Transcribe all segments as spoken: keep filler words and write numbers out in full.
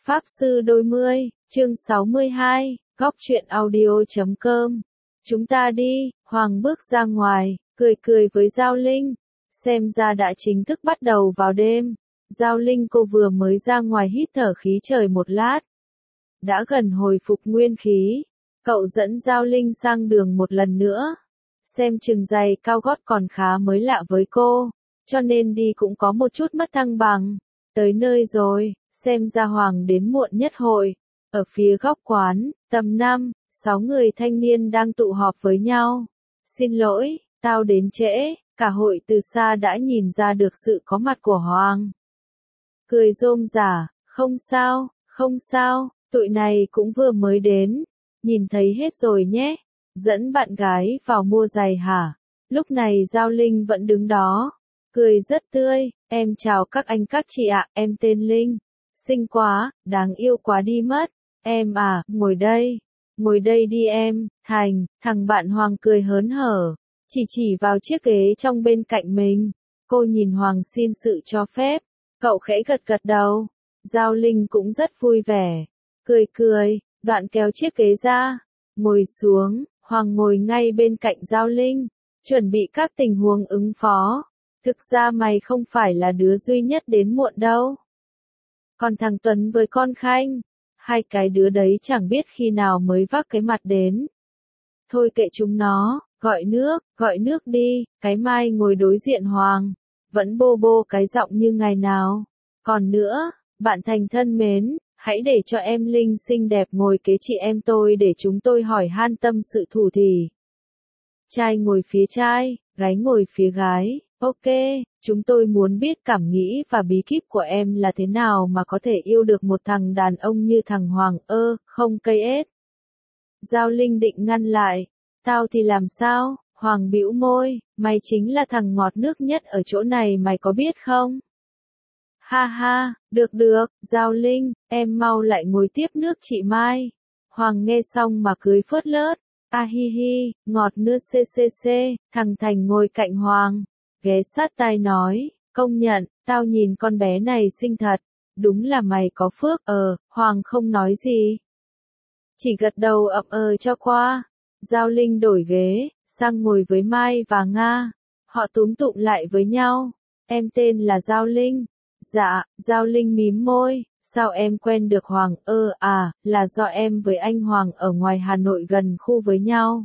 Pháp Sư Đôi Mươi, chương sáu mươi hai, góc truyện audio chấm com. Chúng ta đi, Hoàng bước ra ngoài, cười cười với Giao Linh. Xem ra đã chính thức bắt đầu vào đêm. Giao Linh cô vừa mới ra ngoài hít thở khí trời một lát. Đã gần hồi phục nguyên khí. Cậu dẫn Giao Linh sang đường một lần nữa. Xem chừng giày cao gót còn khá mới lạ với cô, cho nên đi cũng có một chút mất thăng bằng. Tới nơi rồi, xem ra Hoàng đến muộn nhất hội. Ở phía góc quán, tầm năm, sáu người thanh niên đang tụ họp với nhau. Xin lỗi, tao đến trễ, cả hội từ xa đã nhìn ra được sự có mặt của Hoàng. Cười rôm rả, không sao, không sao, tụi này cũng vừa mới đến. Nhìn thấy hết rồi nhé. Dẫn bạn gái vào mua giày hả? Lúc này Giao Linh vẫn đứng đó. Cười rất tươi, em chào các anh các chị ạ, em tên Linh. Xinh quá, đáng yêu quá đi mất. Em à, ngồi đây. Ngồi đây đi em, Thành, thằng bạn Hoàng cười hớn hở. Chỉ chỉ vào chiếc ghế trong bên cạnh mình. Cô nhìn Hoàng xin sự cho phép. Cậu khẽ gật gật đầu. Giao Linh cũng rất vui vẻ. Cười cười, đoạn kéo chiếc ghế ra. Ngồi xuống, Hoàng ngồi ngay bên cạnh Giao Linh. Chuẩn bị các tình huống ứng phó. Thực ra mày không phải là đứa duy nhất đến muộn đâu. Còn thằng Tuấn với con Khanh, hai cái đứa đấy chẳng biết khi nào mới vác cái mặt đến. Thôi kệ chúng nó, gọi nước, gọi nước đi, cái Mai ngồi đối diện Hoàng, vẫn bô bô cái giọng như ngày nào. Còn nữa, bạn Thành thân mến, hãy để cho em Linh xinh đẹp ngồi kế chị em tôi để chúng tôi hỏi han tâm sự thủ thỉ. Trai ngồi phía trai, gái ngồi phía gái. Ok, chúng tôi muốn biết cảm nghĩ và bí kíp của em là thế nào mà có thể yêu được một thằng đàn ông như thằng Hoàng ơ, không cây ết. Giao Linh định ngăn lại. Tao thì làm sao? Hoàng bĩu môi, mày chính là thằng ngọt nước nhất ở chỗ này mày có biết không? Ha ha, được được, Giao Linh, em mau lại ngồi tiếp nước chị Mai. Hoàng nghe xong mà cười phớt lớt. A hi hi, ngọt nước xê xê xê, thằng Thành ngồi cạnh Hoàng. Ghé sát tai nói, công nhận, tao nhìn con bé này xinh thật, đúng là mày có phước, ờ, Hoàng không nói gì. Chỉ gật đầu ậm ờ cho qua. Giao Linh đổi ghế, sang ngồi với Mai và Nga. Họ túm tụm lại với nhau. Em tên là Giao Linh. Dạ, Giao Linh mím môi, sao em quen được Hoàng ơ à, là do em với anh Hoàng ở ngoài Hà Nội gần khu với nhau.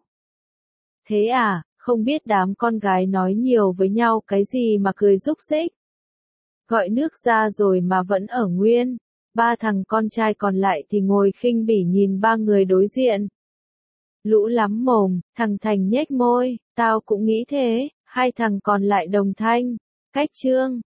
Thế à? Không biết đám con gái nói nhiều với nhau cái gì mà cười rúc rích. Gọi nước ra rồi mà vẫn ở nguyên. Ba thằng con trai còn lại thì ngồi khinh bỉ nhìn ba người đối diện. Lũ lắm mồm, thằng Thành nhếch môi, tao cũng nghĩ thế, hai thằng còn lại đồng thanh. Cách trương,